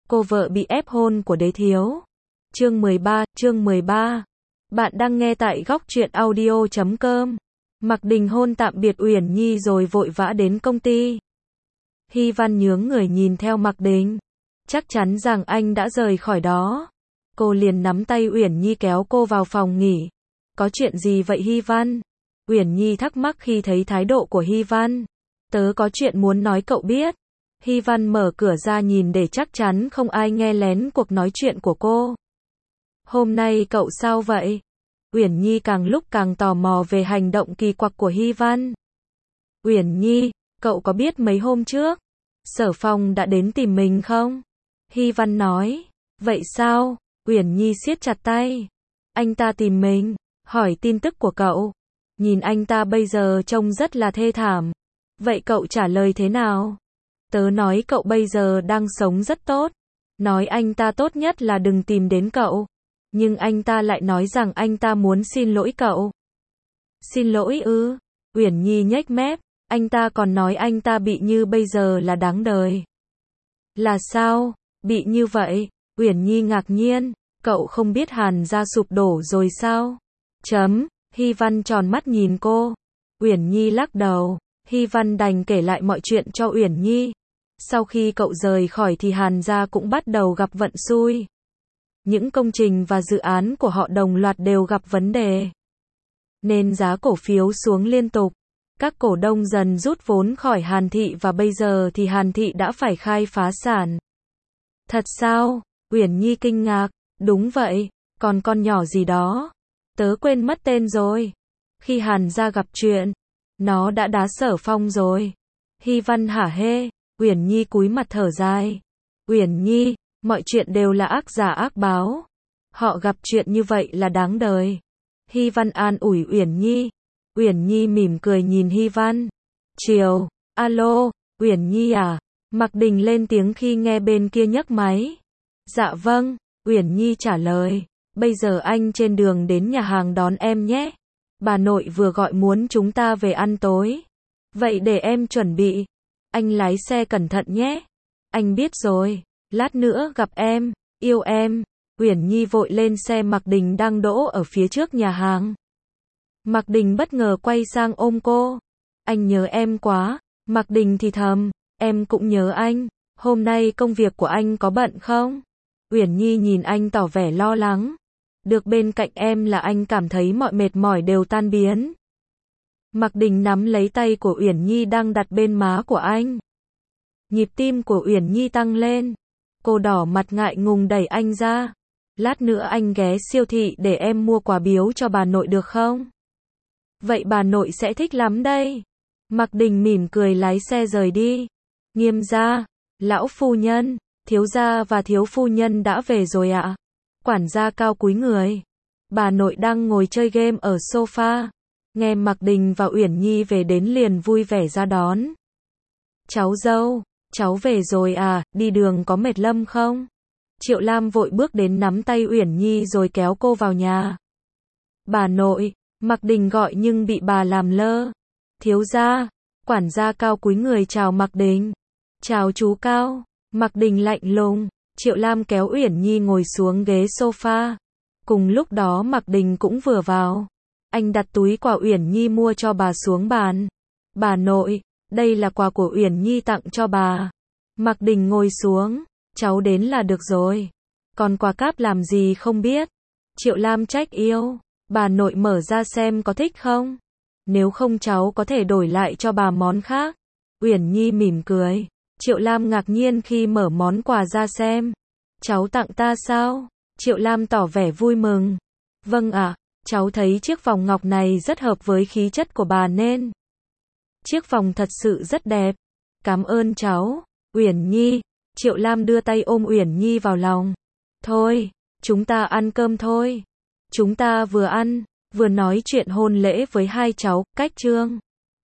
cô vợ bị ép hôn của đế thiếu. Chương 13. Bạn đang nghe tại góc truyện audio.com. Mạc Đình hôn tạm biệt Uyển Nhi rồi vội vã đến công ty. Hy Văn nhướng người nhìn theo Mạc Đình. Chắc chắn rằng anh đã rời khỏi đó. Cô liền nắm tay Uyển Nhi kéo cô vào phòng nghỉ. Có chuyện gì vậy Hy Văn? Uyển Nhi thắc mắc khi thấy thái độ của Hy Văn. Tớ có chuyện muốn nói cậu biết. Hy Văn mở cửa ra nhìn để chắc chắn không ai nghe lén cuộc nói chuyện của cô. Hôm nay cậu sao vậy? Uyển Nhi càng lúc càng tò mò về hành động kỳ quặc của Hy Văn. Uyển Nhi, cậu có biết mấy hôm trước, Sở Phong đã đến tìm mình không? Hy Văn nói. Vậy sao? Uyển Nhi siết chặt tay. Anh ta tìm mình, hỏi tin tức của cậu. Nhìn anh ta bây giờ trông rất là thê thảm. Vậy cậu trả lời thế nào? Tớ nói cậu bây giờ đang sống rất tốt. Nói anh ta tốt nhất là đừng tìm đến cậu. Nhưng anh ta lại nói rằng anh ta muốn xin lỗi cậu. Xin lỗi ư? Uyển Nhi nhếch mép. Anh ta còn nói anh ta bị như bây giờ là đáng đời. Là sao? Bị như vậy? Uyển Nhi ngạc nhiên. Cậu không biết Hàn gia sụp đổ rồi sao? Hy Văn tròn mắt nhìn cô. Uyển Nhi lắc đầu. Hy Văn đành kể lại mọi chuyện cho Uyển Nhi. Sau khi cậu rời khỏi thì Hàn gia cũng bắt đầu gặp vận xui. Những công trình và dự án của họ đồng loạt đều gặp vấn đề. Nên giá cổ phiếu xuống liên tục. Các cổ đông dần rút vốn khỏi Hàn thị và bây giờ thì Hàn thị đã phải khai phá sản. Thật sao? Uyển Nhi kinh ngạc. Đúng vậy, còn con nhỏ gì đó. Tớ quên mất tên rồi. Khi Hàn gia gặp chuyện, nó đã đá Sở Phong rồi. Hy Văn hả hê. Uyển Nhi cúi mặt thở dài. Uyển Nhi, mọi chuyện đều là ác giả ác báo. Họ gặp chuyện như vậy là đáng đời. Hy Văn an ủi Uyển Nhi. Uyển Nhi mỉm cười nhìn Hy Văn. Chiều, alo, Uyển Nhi à? Mạc Đình lên tiếng khi nghe bên kia nhấc máy. Dạ vâng, Uyển Nhi trả lời. Bây giờ anh trên đường đến nhà hàng đón em nhé. Bà nội vừa gọi muốn chúng ta về ăn tối. Vậy để em chuẩn bị. Anh lái xe cẩn thận nhé. Anh biết rồi, lát nữa gặp em, yêu em. Uyển Nhi vội lên xe Mạc Đình đang đỗ ở phía trước nhà hàng. Mạc Đình bất ngờ quay sang ôm cô. Anh nhớ em quá. Mạc Đình thì thầm, em cũng nhớ anh. Hôm nay công việc của anh có bận không? Uyển Nhi nhìn anh tỏ vẻ lo lắng. Được bên cạnh em là anh cảm thấy mọi mệt mỏi đều tan biến. Mạc Đình nắm lấy tay của Uyển Nhi đang đặt bên má của anh. Nhịp tim của Uyển Nhi tăng lên. Cô đỏ mặt ngại ngùng đẩy anh ra. Lát nữa anh ghé siêu thị để em mua quà biếu cho bà nội được không? Vậy bà nội sẽ thích lắm đây. Mạc Đình mỉm cười lái xe rời đi. Nghiêm gia, lão phu nhân, thiếu gia và thiếu phu nhân đã về rồi ạ. Quản gia cao cúi người. Bà nội đang ngồi chơi game ở sofa. Nghe Mạc Đình và Uyển Nhi về đến liền vui vẻ ra đón. Cháu dâu, cháu về rồi à, đi đường có mệt lắm không? Triệu Lam vội bước đến nắm tay Uyển Nhi rồi kéo cô vào nhà. Bà nội, Mạc Đình gọi nhưng bị bà làm lơ. Thiếu gia, quản gia cao cúi người chào Mạc Đình. Chào chú Cao. Mạc Đình lạnh lùng. Triệu Lam kéo Uyển Nhi ngồi xuống ghế sofa. Cùng lúc đó Mạc Đình cũng vừa vào. Anh đặt túi quà Uyển Nhi mua cho bà xuống bàn. Bà nội, đây là quà của Uyển Nhi tặng cho bà. Mạc Đình ngồi xuống. Cháu đến là được rồi. Còn quà cáp làm gì không biết. Triệu Lam trách yêu. Bà nội mở ra xem có thích không. Nếu không cháu có thể đổi lại cho bà món khác. Uyển Nhi mỉm cười. Triệu Lam ngạc nhiên khi mở món quà ra xem. Cháu tặng ta sao? Triệu Lam tỏ vẻ vui mừng. Vâng ạ, cháu thấy chiếc vòng ngọc này rất hợp với khí chất của bà nên. Chiếc vòng thật sự rất đẹp. Cảm ơn cháu. Uyển Nhi. Triệu Lam đưa tay ôm Uyển Nhi vào lòng. Thôi, chúng ta ăn cơm thôi. Chúng ta vừa ăn, vừa nói chuyện hôn lễ với hai cháu, cách chương.